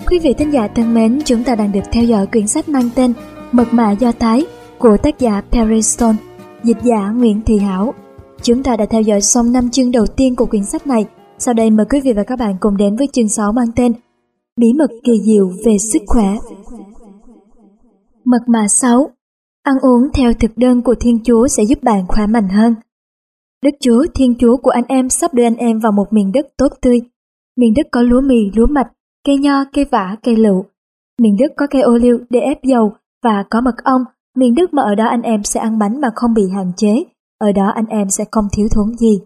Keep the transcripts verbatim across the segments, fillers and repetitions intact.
Quý vị thính giả thân mến, chúng ta đang được theo dõi quyển sách mang tên Mật mã Do Thái của tác giả Perry Stone, dịch giả Nguyễn Thị Hảo. Chúng ta đã theo dõi xong năm chương đầu tiên của quyển sách này. Sau đây mời quý vị và các bạn cùng đến với chương sáu mang tên Bí mật kỳ diệu về sức khỏe. Mật mã sáu. Ăn uống theo thực đơn của Thiên Chúa sẽ giúp bạn khỏe mạnh hơn. Đức Chúa, Thiên Chúa của anh em sắp đưa anh em vào một miền đất tốt tươi. Miền đất có lúa mì, lúa mạch, cây nho, cây vả, cây lựu. Miền đất có cây ô liu để ép dầu và có mật ong. Miền đất mà ở đó anh em sẽ ăn bánh mà không bị hạn chế. Ở đó anh em sẽ không thiếu thốn gì.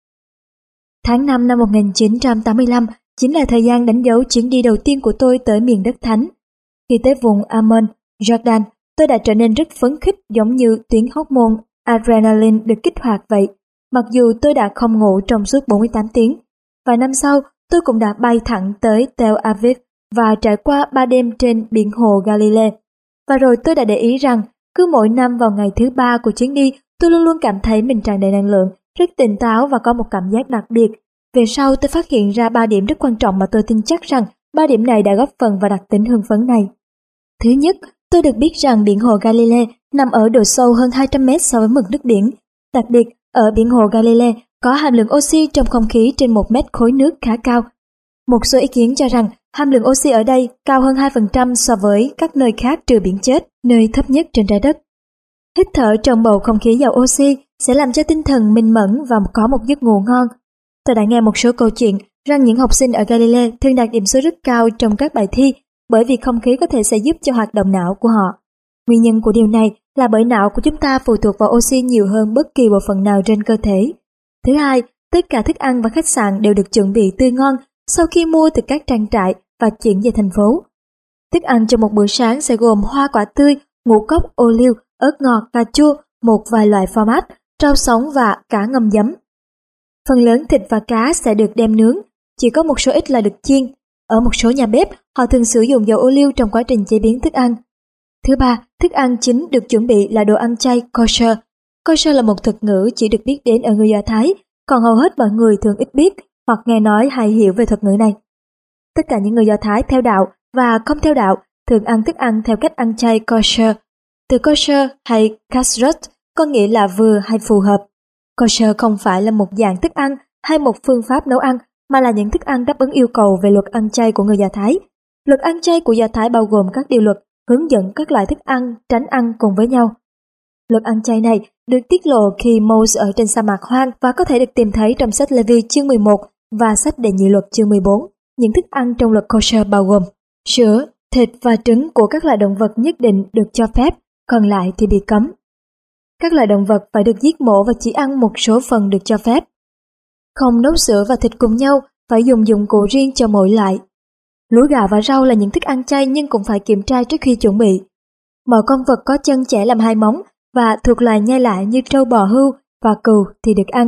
Tháng năm năm một nghìn chín trăm tám mươi lăm chính là thời gian đánh dấu chuyến đi đầu tiên của tôi tới miền đất thánh. Khi tới vùng Ammon, Jordan, tôi đã trở nên rất phấn khích, giống như tuyến hormone adrenaline được kích hoạt vậy. Mặc dù tôi đã không ngủ trong suốt bốn mươi tám tiếng. Vài năm sau, tôi cũng đã bay thẳng tới Tel Aviv và trải qua ba đêm trên biển hồ Galilee. Và rồi tôi đã để ý rằng, cứ mỗi năm vào ngày thứ ba của chuyến đi, tôi luôn luôn cảm thấy mình tràn đầy năng lượng, rất tỉnh táo và có một cảm giác đặc biệt. Về sau tôi phát hiện ra ba điểm rất quan trọng mà tôi tin chắc rằng ba điểm này đã góp phần vào đặc tính hưng phấn này. Thứ nhất, tôi được biết rằng biển hồ Galilee nằm ở độ sâu hơn hai trăm mét so với mực nước biển. Đặc biệt, ở biển hồ Galilee có hàm lượng oxy trong không khí trên một mét khối nước khá cao. Một số ý kiến cho rằng hàm lượng oxy ở đây cao hơn hai phần trăm so với các nơi khác trừ biển chết, nơi thấp nhất trên trái đất. Hít thở trong bầu không khí giàu oxy sẽ làm cho tinh thần minh mẫn và có một giấc ngủ ngon. Tôi đã nghe một số câu chuyện rằng những học sinh ở Galilee thường đạt điểm số rất cao trong các bài thi bởi vì không khí có thể sẽ giúp cho hoạt động não của họ. Nguyên nhân của điều này là bởi não của chúng ta phụ thuộc vào oxy nhiều hơn bất kỳ bộ phận nào trên cơ thể. Thứ hai, tất cả thức ăn và khách sạn đều được chuẩn bị tươi ngon sau khi mua từ các trang trại và chuyển về thành phố. Thức ăn cho một bữa sáng sẽ gồm hoa quả tươi, ngũ cốc, ô liu, ớt ngọt, cà chua, một vài loại phô mát, rau sống và cá ngâm giấm. Phần lớn thịt và cá sẽ được đem nướng, chỉ có một số ít là được chiên. Ở một số nhà bếp, họ thường sử dụng dầu ô liu trong quá trình chế biến thức ăn. Thứ ba, thức ăn chính được chuẩn bị là đồ ăn chay kosher. Kosher là một thuật ngữ chỉ được biết đến ở người Do Thái, còn hầu hết mọi người thường ít biết hoặc nghe nói hay hiểu về thuật ngữ này. Tất cả những người Do Thái theo đạo và không theo đạo thường ăn thức ăn theo cách ăn chay kosher. Từ kosher hay kashrut có nghĩa là vừa hay phù hợp. Kosher không phải là một dạng thức ăn hay một phương pháp nấu ăn, mà là những thức ăn đáp ứng yêu cầu về luật ăn chay của người Do Thái. Luật ăn chay của Do Thái bao gồm các điều luật hướng dẫn các loại thức ăn tránh ăn cùng với nhau. Luật ăn chay này được tiết lộ khi Moses ở trên sa mạc hoang và có thể được tìm thấy trong sách Lê-vi chương mười một và sách Đệ nhị luật chương mười bốn. Những thức ăn trong luật kosher bao gồm sữa, thịt và trứng của các loài động vật nhất định được cho phép, còn lại thì bị cấm. Các loài động vật phải được giết mổ và chỉ ăn một số phần được cho phép. Không nấu sữa và thịt cùng nhau, phải dùng dụng cụ riêng cho mỗi loại. Lúa gạo và rau là những thức ăn chay nhưng cũng phải kiểm tra trước khi chuẩn bị. Mọi con vật có chân chẻ làm hai móng và thuộc loài nhai lại như trâu bò hưu và cừu thì được ăn.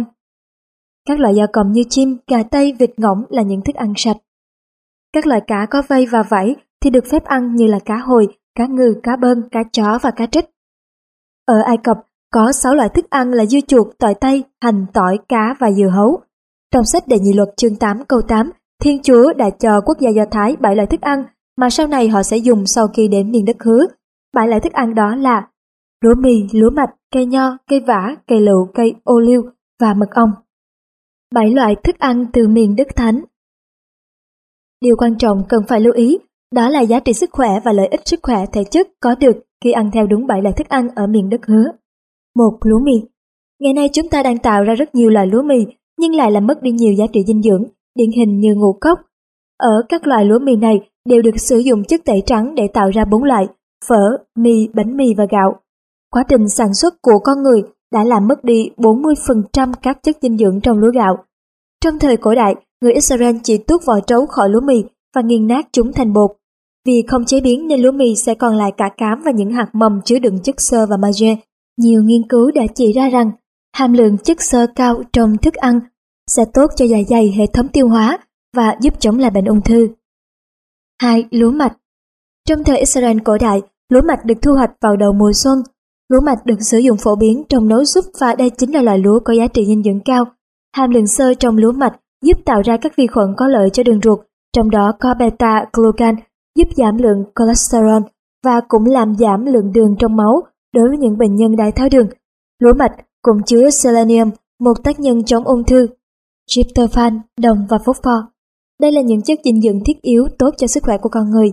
Các loại gia cầm như chim, gà tây, vịt ngỗng là những thức ăn sạch. Các loại cá có vây và vảy thì được phép ăn như là cá hồi, cá ngừ, cá bơn, cá chó và cá trích. Ở Ai Cập có sáu loại thức ăn là dưa chuột, tỏi tây, hành, tỏi, cá và dưa hấu. Trong sách Đệ nhị luật chương tám câu tám, Thiên Chúa đã cho quốc gia Do Thái bảy loại thức ăn mà sau này họ sẽ dùng sau khi đến miền đất hứa. Bảy loại thức ăn đó là lúa mì, lúa mạch, cây nho, cây vả, cây lựu, cây ô liu và mật ong. Bảy loại thức ăn từ miền đất thánh. Điều quan trọng cần phải lưu ý đó là giá trị sức khỏe và lợi ích sức khỏe thể chất có được khi ăn theo đúng bảy loại thức ăn ở miền đất hứa. Một. Lúa mì. Ngày nay chúng ta đang tạo ra rất nhiều loại lúa mì nhưng lại làm mất đi nhiều giá trị dinh dưỡng, điển hình như ngũ cốc. Ở các loại lúa mì này đều được sử dụng chất tẩy trắng để tạo ra bốn loại: phở, mì, bánh mì và gạo. Quá trình sản xuất của con người đã làm mất đi bốn mươi phần trăm các chất dinh dưỡng trong lúa gạo. Trong thời cổ đại, người Israel chỉ tuốt vỏ trấu khỏi lúa mì và nghiền nát chúng thành bột. Vì không chế biến nên lúa mì sẽ còn lại cả cám và những hạt mầm chứa đựng chất xơ và magie. Nhiều nghiên cứu đã chỉ ra rằng hàm lượng chất xơ cao trong thức ăn sẽ tốt cho dạ dày, hệ thống tiêu hóa và giúp chống lại bệnh ung thư. Hai. Lúa mạch. Trong thời Israel cổ đại, lúa mạch được thu hoạch vào đầu mùa xuân. Lúa mạch được sử dụng phổ biến trong nấu súp và đây chính là loại lúa có giá trị dinh dưỡng cao. Hàm lượng xơ trong lúa mạch giúp tạo ra các vi khuẩn có lợi cho đường ruột, trong đó có beta-glucan, giúp giảm lượng cholesterol và cũng làm giảm lượng đường trong máu đối với những bệnh nhân đái tháo đường. Lúa mạch cũng chứa selenium, một tác nhân chống ung thư, tryptophan, đồng và phosphor. Đây là những chất dinh dưỡng thiết yếu tốt cho sức khỏe của con người.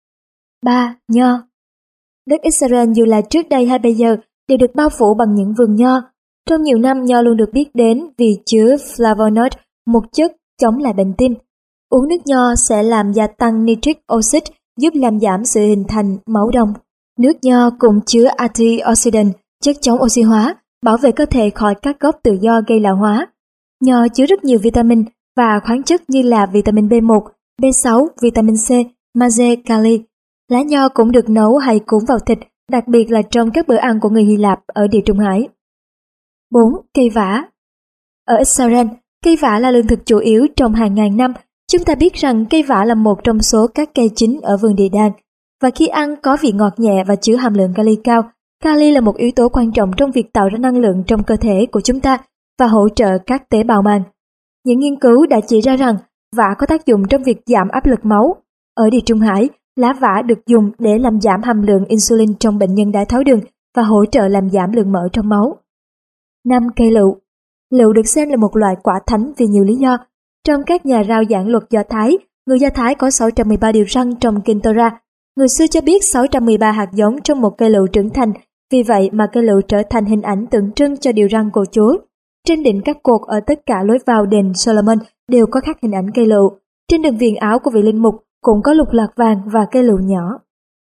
ba. Nho. Đất Israel dù là trước đây hay bây giờ đều được bao phủ bằng những vườn nho. Trong nhiều năm, nho luôn được biết đến vì chứa flavonoid, một chất chống lại bệnh tim. Uống nước nho sẽ làm gia tăng nitric oxide, giúp làm giảm sự hình thành máu đông. Nước nho cũng chứa antioxidant, chất chống oxy hóa, bảo vệ cơ thể khỏi các gốc tự do gây lão hóa. Nho chứa rất nhiều vitamin và khoáng chất như là vitamin B một, B sáu, vitamin C, magie, kali. Lá nho cũng được nấu hay cuốn vào thịt, đặc biệt là trong các bữa ăn của người Hy Lạp ở Địa Trung Hải. bốn. Cây vả. Ở Israel, cây vả là lương thực chủ yếu trong hàng ngàn năm. Chúng ta biết rằng cây vả là một trong số các cây chính ở vườn địa đàng, và khi ăn có vị ngọt nhẹ và chứa hàm lượng kali cao. Kali là một yếu tố quan trọng trong việc tạo ra năng lượng trong cơ thể của chúng ta và hỗ trợ các tế bào màng. Những nghiên cứu đã chỉ ra rằng vả có tác dụng trong việc giảm áp lực máu. Ở Địa Trung Hải, lá vả được dùng để làm giảm hàm lượng insulin trong bệnh nhân đái tháo đường và hỗ trợ làm giảm lượng mỡ trong máu. năm. Cây lựu. Lựu được xem là một loại quả thánh vì nhiều lý do. Trong các nhà rao giảng luật Do Thái, người Do Thái có sáu trăm mười ba điều răn trong Kinh Torah. Người xưa cho biết sáu trăm mười ba hạt giống trong một cây lựu trưởng thành, vì vậy mà cây lựu trở thành hình ảnh tượng trưng cho điều răn của Chúa. Trên đỉnh các cột ở tất cả lối vào đền Solomon đều có khắc hình ảnh cây lựu. Trên đường viền áo của vị linh mục cũng có lục lạc vàng và cây lựu nhỏ.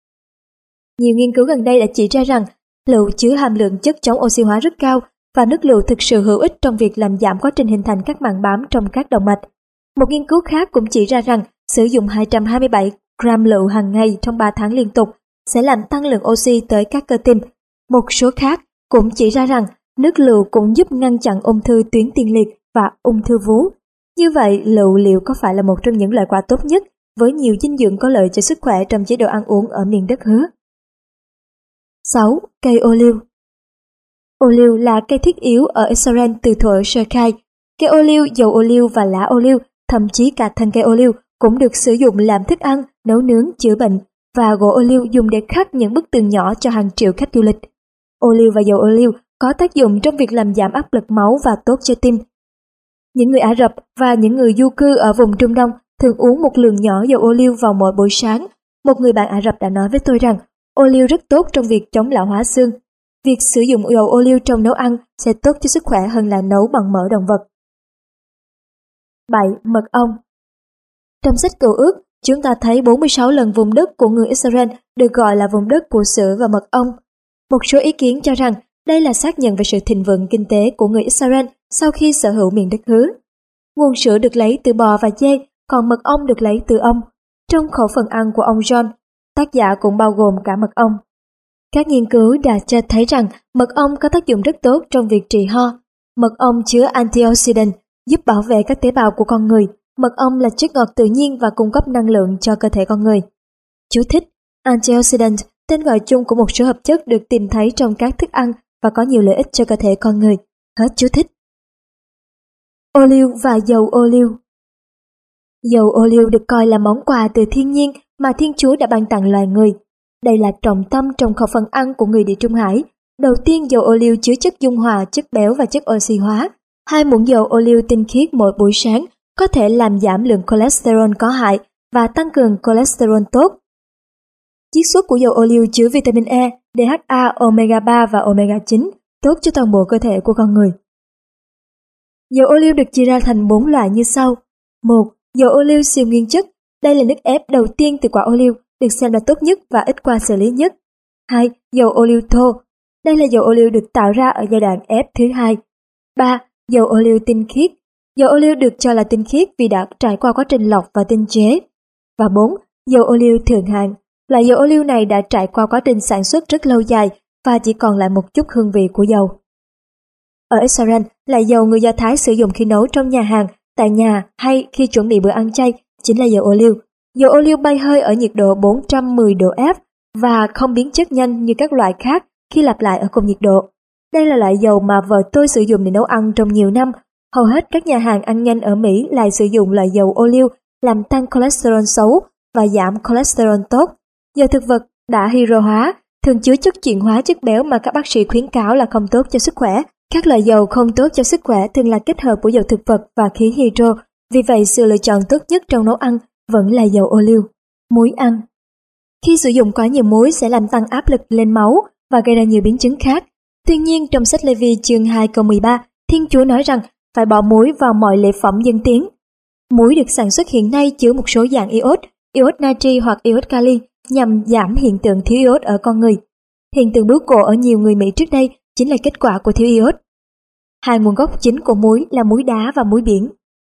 Nhiều nghiên cứu gần đây đã chỉ ra rằng lựu chứa hàm lượng chất chống oxy hóa rất cao và nước lựu thực sự hữu ích trong việc làm giảm quá trình hình thành các màng bám trong các động mạch. Một nghiên cứu khác cũng chỉ ra rằng sử dụng hai trăm hai mươi bảy gram lựu hàng ngày trong ba tháng liên tục sẽ làm tăng lượng oxy tới các cơ tim. Một số khác cũng chỉ ra rằng nước lựu cũng giúp ngăn chặn ung thư tuyến tiền liệt và ung thư vú. Như vậy, lựu liệu có phải là một trong những loại quả tốt nhất với nhiều dinh dưỡng có lợi cho sức khỏe trong chế độ ăn uống ở miền đất hứa? sáu. Cây ô liu. Ô liu là cây thiết yếu ở Israel từ thuở sơ khai. Cây ô liu, dầu ô liu và lá ô liu, thậm chí cả thân cây ô liu cũng được sử dụng làm thức ăn, nấu nướng, chữa bệnh, và gỗ ô liu dùng để khắc những bức tường nhỏ cho hàng triệu khách du lịch. Ô liu và dầu ô liu có tác dụng trong việc làm giảm áp lực máu và tốt cho tim. Những người Ả Rập và những người du cư ở vùng Trung Đông thường uống một lượng nhỏ dầu ô liu vào mỗi buổi sáng. Một người bạn Ả Rập đã nói với tôi rằng ô liu rất tốt trong việc chống lão hóa xương. Việc sử dụng dầu ô liu trong nấu ăn sẽ tốt cho sức khỏe hơn là nấu bằng mỡ động vật. bảy. Mật ong. Trong sách Cựu Ước, chúng ta thấy bốn mươi sáu lần vùng đất của người Israel được gọi là vùng đất của sữa và mật ong. Một số ý kiến cho rằng đây là xác nhận về sự thịnh vượng kinh tế của người Israel sau khi sở hữu miền đất hứa. Nguồn sữa được lấy từ bò và dê, còn mật ong được lấy từ ong. Trong khẩu phần ăn của ông John, tác giả cũng bao gồm cả mật ong. Các nghiên cứu đã cho thấy rằng mật ong có tác dụng rất tốt trong việc trị ho. Mật ong chứa antioxidant, giúp bảo vệ các tế bào của con người. Mật ong là chất ngọt tự nhiên và cung cấp năng lượng cho cơ thể con người. Chú thích: Antioxidant, tên gọi chung của một số hợp chất được tìm thấy trong các thức ăn và có nhiều lợi ích cho cơ thể con người. Hết chú thích. Ô liu và dầu ô liu. Dầu ô liu được coi là món quà từ thiên nhiên mà Thiên Chúa đã ban tặng loài người. Đây là trọng tâm trong khẩu phần ăn của người Địa Trung Hải. Đầu tiên, dầu ô liu chứa chất dung hòa, chất béo và chất oxy hóa. Hai muỗng dầu ô liu tinh khiết mỗi buổi sáng có thể làm giảm lượng cholesterol có hại và tăng cường cholesterol tốt. Chiết xuất của dầu ô liu chứa vitamin E, đê hát a, omega ba và omega chín, tốt cho toàn bộ cơ thể của con người. Dầu ô liu được chia ra thành bốn loại như sau. một. Dầu ô liu siêu nguyên chất. Đây là nước ép đầu tiên từ quả ô liu, được xem là tốt nhất và ít qua xử lý nhất. hai. Dầu ô liu thô. Đây là dầu ô liu được tạo ra ở giai đoạn ép thứ hai. ba. Dầu ô liu tinh khiết. Dầu ô liu được cho là tinh khiết vì đã trải qua quá trình lọc và tinh chế. Và bốn. Dầu ô liu thượng hạng. Loại dầu ô liu này đã trải qua quá trình sản xuất rất lâu dài và chỉ còn lại một chút hương vị của dầu. Ở Israel, loại dầu người Do Thái sử dụng khi nấu trong nhà hàng, tại nhà hay khi chuẩn bị bữa ăn chay chính là dầu ô liu. Dầu ô liu bay hơi ở nhiệt độ bốn trăm mười độ F và không biến chất nhanh như các loại khác khi lặp lại ở cùng nhiệt độ. Đây là loại dầu mà vợ tôi sử dụng để nấu ăn trong nhiều năm. Hầu hết các nhà hàng ăn nhanh ở Mỹ lại sử dụng loại dầu ô liu làm tăng cholesterol xấu và giảm cholesterol tốt. Dầu thực vật đã hydro hóa thường chứa chất chuyển hóa chất béo mà các bác sĩ khuyến cáo là không tốt cho sức khỏe. Các loại dầu không tốt cho sức khỏe thường là kết hợp của dầu thực vật và khí hydro, vì vậy sự lựa chọn tốt nhất trong nấu ăn vẫn là dầu ô liu. Muối ăn. Khi sử dụng quá nhiều muối sẽ làm tăng áp lực lên máu và gây ra nhiều biến chứng khác. Tuy nhiên, trong sách Lê-vi chương hai câu mười ba, Thiên Chúa nói rằng phải bỏ muối vào mọi lễ phẩm dâng tiến. Muối được sản xuất hiện nay chứa một số dạng iốt, iốt natri hoặc iốt kali nhằm giảm hiện tượng thiếu iốt ở con người. Hiện tượng bướu cổ ở nhiều người Mỹ trước đây chính là kết quả của thiếu iốt. Hai nguồn gốc chính của muối là muối đá và muối biển.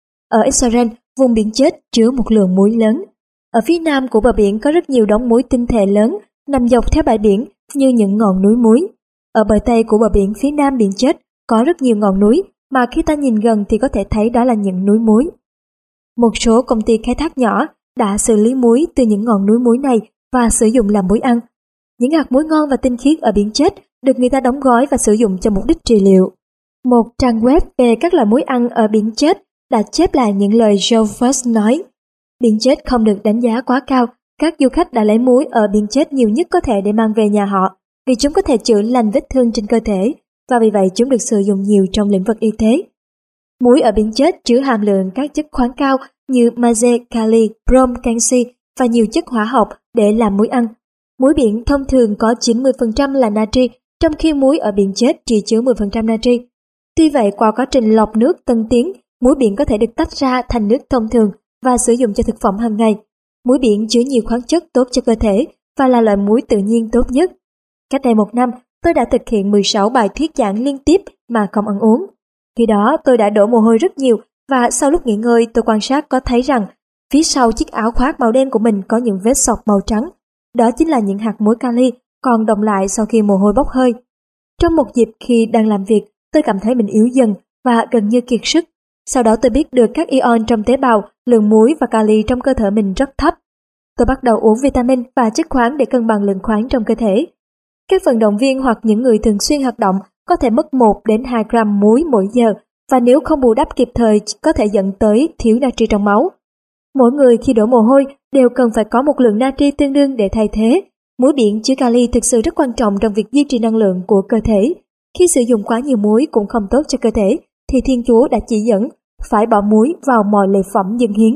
Ở Israel, vùng biển chết chứa một lượng muối lớn. Ở phía nam của bờ biển có rất nhiều đống muối tinh thể lớn nằm dọc theo bãi biển như những ngọn núi muối. Ở bờ tây của bờ biển phía nam biển chết có rất nhiều ngọn núi mà khi ta nhìn gần thì có thể thấy đó là những núi muối. Một số công ty khai thác nhỏ đã xử lý muối từ những ngọn núi muối này và sử dụng làm muối ăn. Những hạt muối ngon và tinh khiết ở biển chết được người ta đóng gói và sử dụng cho mục đích trị liệu. Một trang web về các loại muối ăn ở biển chết đã chép lại những lời Joe First nói. Biển chết không được đánh giá quá cao, các du khách đã lấy muối ở biển chết nhiều nhất có thể để mang về nhà họ, vì chúng có thể chữa lành vết thương trên cơ thể, và vì vậy chúng được sử dụng nhiều trong lĩnh vực y tế. Muối ở biển chết chứa hàm lượng các chất khoáng cao như magie, kali, brom, canxi và nhiều chất hóa học để làm muối ăn. Muối biển thông thường có chín mươi phần trăm là natri, trong khi muối ở biển chết chỉ chứa mười phần trăm natri. Tuy vậy, qua quá trình lọc nước tân tiến, muối biển có thể được tách ra thành nước thông thường và sử dụng cho thực phẩm hàng ngày. Muối biển chứa nhiều khoáng chất tốt cho cơ thể và là loại muối tự nhiên tốt nhất. Cách đây một năm, tôi đã thực hiện mười sáu bài thuyết giảng liên tiếp mà không ăn uống. Khi đó tôi đã đổ mồ hôi rất nhiều và sau lúc nghỉ ngơi tôi quan sát có thấy rằng phía sau chiếc áo khoác màu đen của mình có những vết sọc màu trắng. Đó chính là những hạt muối kali còn đọng lại sau khi mồ hôi bốc hơi. Trong một dịp khi đang làm việc, tôi cảm thấy mình yếu dần và gần như kiệt sức. Sau đó tôi biết được các ion trong tế bào, lượng muối và kali trong cơ thể mình rất thấp. Tôi bắt đầu uống vitamin và chất khoáng để cân bằng lượng khoáng trong cơ thể. Các vận động viên hoặc những người thường xuyên hoạt động có thể mất một đến hai gram muối mỗi giờ, và nếu không bù đắp kịp thời có thể dẫn tới thiếu natri trong máu. Mỗi người khi đổ mồ hôi đều cần phải có một lượng natri tương đương để thay thế. Muối biển chứa kali thực sự rất quan trọng trong việc duy trì năng lượng của cơ thể. Khi sử dụng quá nhiều muối cũng không tốt cho cơ thể, thì Thiên Chúa đã chỉ dẫn phải bỏ muối vào mọi lễ phẩm dâng hiến.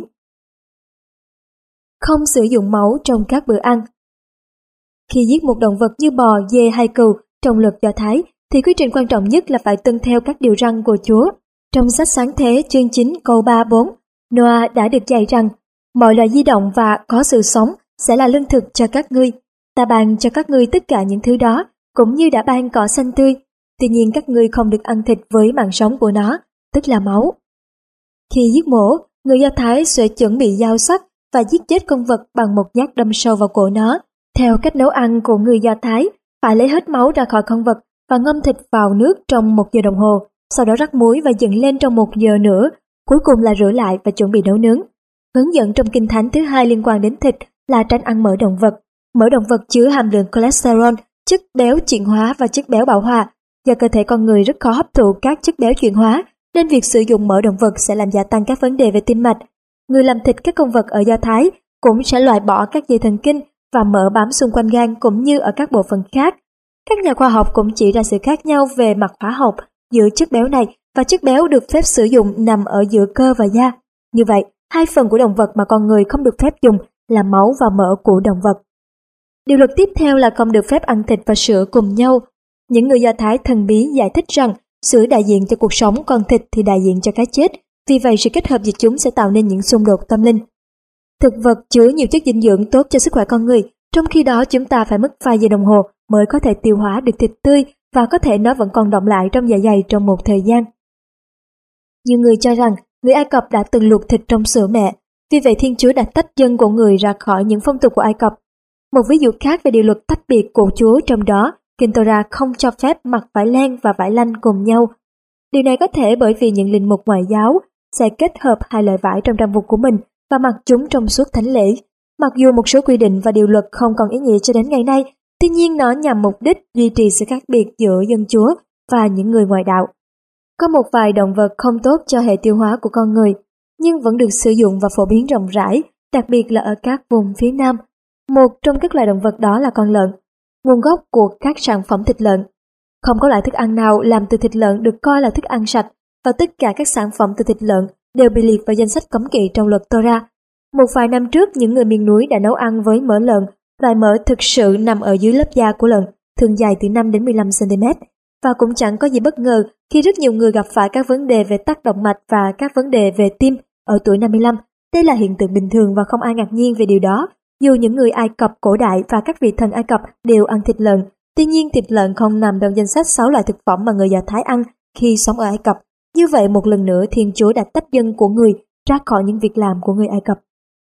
Không sử dụng máu trong các bữa ăn. Khi giết một động vật như bò, dê hay cừu trong luật Do Thái, thì quy trình quan trọng nhất là phải tuân theo các điều răn của Chúa. Trong sách Sáng Thế chương chín câu ba bốn, Noah đã được dạy rằng mọi loài di động và có sự sống sẽ là lương thực cho các ngươi. Ta ban cho các ngươi tất cả những thứ đó, cũng như đã ban cỏ xanh tươi. Tuy nhiên các ngươi không được ăn thịt với mạng sống của nó, tức là máu. Khi giết mổ, người Do Thái sẽ chuẩn bị dao sắc và giết chết con vật bằng một nhát đâm sâu vào cổ nó. Theo cách nấu ăn của người Do Thái, phải lấy hết máu ra khỏi con vật và ngâm thịt vào nước trong một giờ đồng hồ, sau đó rắc muối và dựng lên trong một giờ nữa, cuối cùng là rửa lại và chuẩn bị nấu nướng. Hướng dẫn trong Kinh Thánh thứ hai liên quan đến thịt là tránh ăn mỡ động vật. Mỡ động vật chứa hàm lượng cholesterol, chất béo chuyển hóa và chất béo bão hòa. Do cơ thể con người rất khó hấp thụ các chất béo chuyển hóa, nên việc sử dụng mỡ động vật sẽ làm gia tăng các vấn đề về tim mạch. Người làm thịt các con vật ở Do Thái cũng sẽ loại bỏ các dây thần kinh và mỡ bám xung quanh gan cũng như ở các bộ phận khác. Các nhà khoa học cũng chỉ ra sự khác nhau về mặt hóa học giữa chất béo này và chất béo được phép sử dụng nằm ở giữa cơ và da. Như vậy, hai phần của động vật mà con người không được phép dùng là máu và mỡ của động vật. Điều luật tiếp theo là không được phép ăn thịt và sữa cùng nhau. Những người Do Thái thần bí giải thích rằng sữa đại diện cho cuộc sống, còn thịt thì đại diện cho cái chết. Vì vậy, sự kết hợp giữa chúng sẽ tạo nên những xung đột tâm linh. Thực vật chứa nhiều chất dinh dưỡng tốt cho sức khỏe con người, trong khi đó chúng ta phải mất vài giờ đồng hồ mới có thể tiêu hóa được thịt tươi và có thể nó vẫn còn đọng lại trong dạ dày trong một thời gian. Nhiều người cho rằng người Ai Cập đã từng luộc thịt trong sữa mẹ, vì vậy Thiên Chúa đã tách dân của người ra khỏi những phong tục của Ai Cập. Một ví dụ khác về điều luật tách biệt của Chúa trong đó, Kinh Torah không cho phép mặc vải len và vải lanh cùng nhau. Điều này có thể bởi vì những linh mục ngoại giáo sẽ kết hợp hai loại vải trong trang phục của mình và mặc chúng trong suốt thánh lễ. Mặc dù một số quy định và điều luật không còn ý nghĩa cho đến ngày nay, tuy nhiên nó nhằm mục đích duy trì sự khác biệt giữa dân Chúa và những người ngoại đạo. Có một vài động vật không tốt cho hệ tiêu hóa của con người, nhưng vẫn được sử dụng và phổ biến rộng rãi, đặc biệt là ở các vùng phía Nam. Một trong các loài động vật đó là con lợn. Nguồn gốc của các sản phẩm thịt lợn. Không có loại thức ăn nào làm từ thịt lợn được coi là thức ăn sạch, và tất cả các sản phẩm từ thịt lợn đều bị liệt vào danh sách cấm kỵ trong luật Torah. Một vài năm trước, những người miền núi đã nấu ăn với mỡ lợn, loại mỡ thực sự nằm ở dưới lớp da của lợn, thường dài từ năm đến mười lăm xăng ti mét, và cũng chẳng có gì bất ngờ khi rất nhiều người gặp phải các vấn đề về tắc động mạch và các vấn đề về tim ở tuổi năm mươi lăm. Đây là hiện tượng bình thường và không ai ngạc nhiên về điều đó, dù những người Ai Cập cổ đại và các vị thần Ai Cập đều ăn thịt lợn. Tuy nhiên, thịt lợn không nằm trong danh sách sáu loại thực phẩm mà người Do Thái ăn khi sống ở Ai Cập. Như vậy, một lần nữa Thiên Chúa đã tách dân của người ra khỏi những việc làm của người Ai Cập.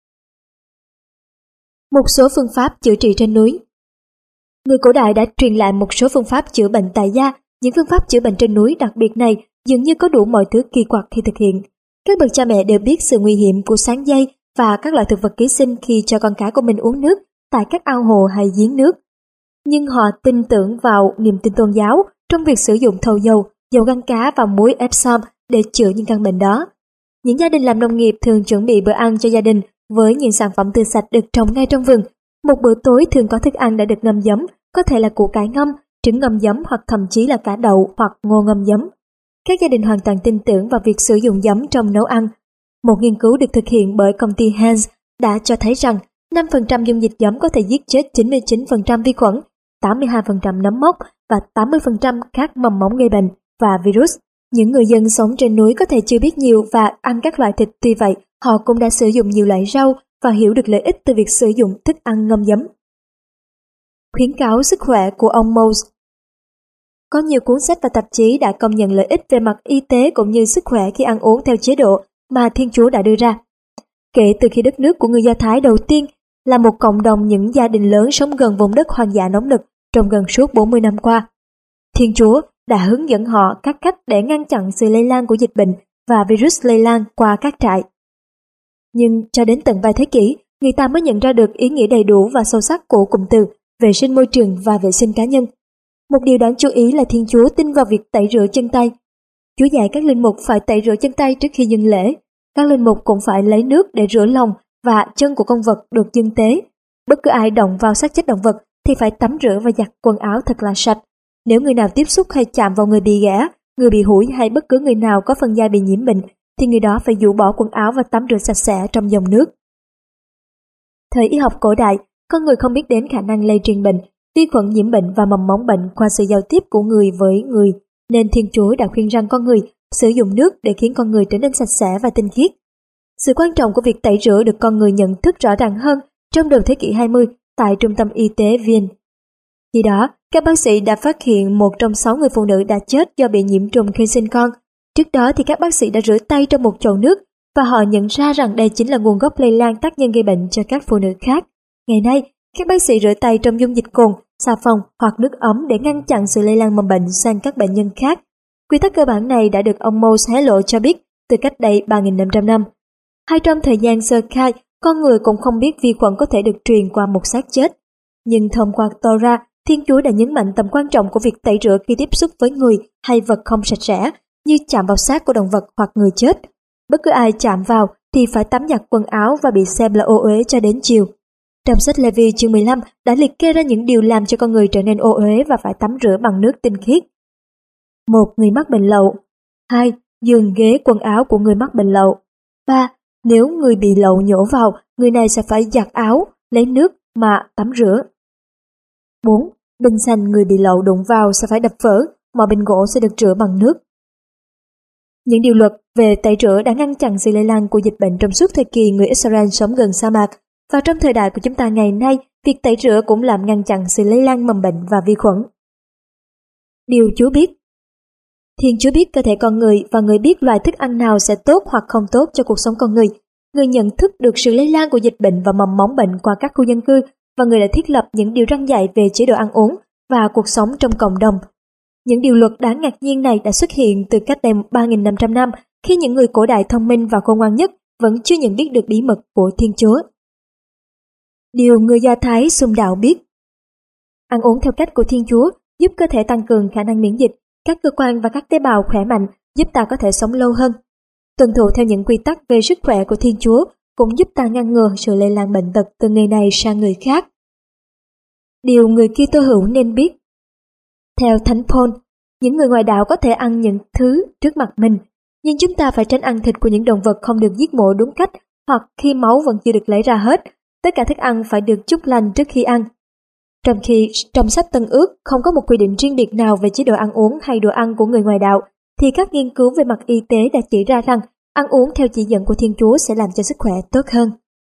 Một số phương pháp chữa trị trên núi. Người cổ đại đã truyền lại một số phương pháp chữa bệnh tại gia. Những phương pháp chữa bệnh trên núi đặc biệt này dường như có đủ mọi thứ kỳ quặc khi thực hiện. Các bậc cha mẹ đều biết sự nguy hiểm của sáng dây và các loại thực vật ký sinh khi cho con cái của mình uống nước tại các ao hồ hay giếng nước. Nhưng họ tin tưởng vào niềm tin tôn giáo trong việc sử dụng thầu dầu, dầu gan cá và muối Epsom để chữa những căn bệnh đó. Những gia đình làm nông nghiệp thường chuẩn bị bữa ăn cho gia đình với những sản phẩm tươi sạch được trồng ngay trong vườn. Một bữa tối thường có thức ăn đã được ngâm giấm, có thể là củ cải ngâm, trứng ngâm giấm hoặc thậm chí là cả đậu hoặc ngô ngâm giấm. Các gia đình hoàn toàn tin tưởng vào việc sử dụng giấm trong nấu ăn. Một nghiên cứu được thực hiện bởi công ty Heinz đã cho thấy rằng năm phần trăm dung dịch giấm có thể giết chết chín mươi chín phần trăm vi khuẩn, tám mươi hai phần trăm nấm mốc và tám mươi phần trăm các mầm mống gây bệnh và virus. Những người dân sống trên núi có thể chưa biết nhiều và ăn các loại thịt, tuy vậy họ cũng đã sử dụng nhiều loại rau và hiểu được lợi ích từ việc sử dụng thức ăn ngâm giấm. Khuyến cáo sức khỏe của ông Mose. Có nhiều cuốn sách và tạp chí đã công nhận lợi ích về mặt y tế cũng như sức khỏe khi ăn uống theo chế độ mà Thiên Chúa đã đưa ra. Kể từ khi đất nước của người Do Thái đầu tiên là một cộng đồng những gia đình lớn sống gần vùng đất hoang dã nóng nực trong gần suốt bốn mươi năm qua, Thiên Chúa đã hướng dẫn họ các cách để ngăn chặn sự lây lan của dịch bệnh và virus lây lan qua các trại. Nhưng cho đến tận vài thế kỷ, người ta mới nhận ra được ý nghĩa đầy đủ và sâu sắc của cụm từ vệ sinh môi trường và vệ sinh cá nhân. Một điều đáng chú ý là Thiên Chúa tin vào việc tẩy rửa chân tay. Chúa dạy các linh mục phải tẩy rửa chân tay trước khi dâng lễ. Các linh mục cũng phải lấy nước để rửa lòng và chân của con vật được dâng tế. Bất cứ ai động vào xác chết động vật thì phải tắm rửa và giặt quần áo thật là sạch. Nếu người nào tiếp xúc hay chạm vào người bị ghẻ, người bị hủi hay bất cứ người nào có phần da bị nhiễm bệnh, thì người đó phải rũ bỏ quần áo và tắm rửa sạch sẽ trong dòng nước. Thời y học cổ đại, con người không biết đến khả năng lây truyền bệnh, vi khuẩn nhiễm bệnh và mầm mống bệnh qua sự giao tiếp của người với người, nên Thiên Chúa đã khuyên rằng con người sử dụng nước để khiến con người trở nên sạch sẽ và tinh khiết. Sự quan trọng của việc tẩy rửa được con người nhận thức rõ ràng hơn trong đầu thế kỷ hai mươi tại Trung tâm Y tế Viên. Khi đó, các bác sĩ đã phát hiện một trong sáu người phụ nữ đã chết do bị nhiễm trùng khi sinh con. Trước đó thì các bác sĩ đã rửa tay trong một chậu nước và họ nhận ra rằng đây chính là nguồn gốc lây lan tác nhân gây bệnh cho các phụ nữ khác. Ngày nay, các bác sĩ rửa tay trong dung dịch cồn, xà phòng hoặc nước ấm để ngăn chặn sự lây lan mầm bệnh sang các bệnh nhân khác. Quy tắc cơ bản này đã được ông Mose hé lộ cho biết từ cách đây ba nghìn năm trăm năm. Hay trong thời gian sơ khai, con người cũng không biết vi khuẩn có thể được truyền qua một xác chết. Nhưng thông qua Torah, Thiên Chúa đã nhấn mạnh tầm quan trọng của việc tẩy rửa khi tiếp xúc với người hay vật không sạch sẽ, như chạm vào xác của động vật hoặc người chết. Bất cứ ai chạm vào thì phải tắm giặt quần áo và bị xem là ô uế cho đến chiều. Trong sách Lê-vi chương mười lăm đã liệt kê ra những điều làm cho con người trở nên ô uế và phải tắm rửa bằng nước tinh khiết. một. Người mắc bệnh lậu. hai. Giường ghế quần áo của người mắc bệnh lậu. ba. Nếu người bị lậu nhổ vào, người này sẽ phải giặt áo, lấy nước mà tắm rửa. bốn. Bình xanh người bị lậu đụng vào sẽ phải đập vỡ, mọi bình gỗ sẽ được rửa bằng nước. Những điều luật về tẩy rửa đã ngăn chặn sự lây lan của dịch bệnh trong suốt thời kỳ người Israel sống gần sa mạc, và trong thời đại của chúng ta ngày nay, việc tẩy rửa cũng làm ngăn chặn sự lây lan mầm bệnh và vi khuẩn. Điều Chúa biết. Thiên Chúa biết cơ thể con người và người biết loại thức ăn nào sẽ tốt hoặc không tốt cho cuộc sống con người. Người nhận thức được sự lây lan của dịch bệnh và mầm mống bệnh qua các khu dân cư, và người đã thiết lập những điều răn dạy về chế độ ăn uống và cuộc sống trong cộng đồng. Những điều luật đáng ngạc nhiên này đã xuất hiện từ cách đây ba nghìn năm trăm năm, khi những người cổ đại thông minh và khôn ngoan nhất vẫn chưa nhận biết được bí mật của Thiên Chúa. Điều người Do Thái xung đạo biết. Ăn uống theo cách của Thiên Chúa giúp cơ thể tăng cường khả năng miễn dịch, các cơ quan và các tế bào khỏe mạnh, giúp ta có thể sống lâu hơn. Tuân thủ theo những quy tắc về sức khỏe của Thiên Chúa cũng giúp ta ngăn ngừa sự lây lan bệnh tật từ người này sang người khác. Điều người Kitô hữu nên biết. Theo Thánh Paul, những người ngoại đạo có thể ăn những thứ trước mặt mình, nhưng chúng ta phải tránh ăn thịt của những động vật không được giết mổ đúng cách, hoặc khi máu vẫn chưa được lấy ra hết, tất cả thức ăn phải được chúc lành trước khi ăn. Trong khi trong sách Tân Ước không có một quy định riêng biệt nào về chế độ ăn uống hay đồ ăn của người ngoại đạo, thì các nghiên cứu về mặt y tế đã chỉ ra rằng ăn uống theo chỉ dẫn của Thiên Chúa sẽ làm cho sức khỏe tốt hơn.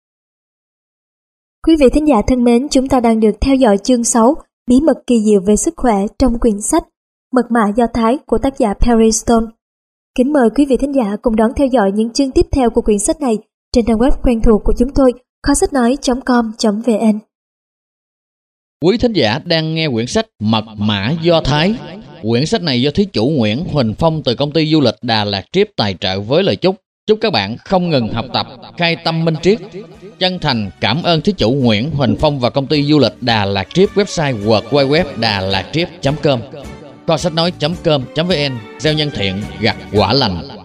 Quý vị thính giả thân mến, chúng ta đang được theo dõi chương sáu, Bí mật kỳ diệu về sức khỏe trong quyển sách Mật mã Do Thái của tác giả Perry Stone. Kính mời quý vị thính giả cùng đón theo dõi những chương tiếp theo của quyển sách này trên trang web quen thuộc của chúng tôi, kho sách nói chấm com chấm vn. Quý thính giả đang nghe quyển sách Mật mã Do Thái. Quyển sách này do thí chủ Nguyễn Huỳnh Phong từ công ty du lịch Đà Lạt Trip tài trợ với lời chúc. Chúc các bạn không ngừng học tập, khai tâm minh triết. Chân thành cảm ơn thí chủ Nguyễn Huỳnh Phong và công ty du lịch Đà Lạt Trip, website w w w chấm đà lạt trip chấm com, kho sách nói chấm com chấm vn, gieo nhân thiện gặt quả lành.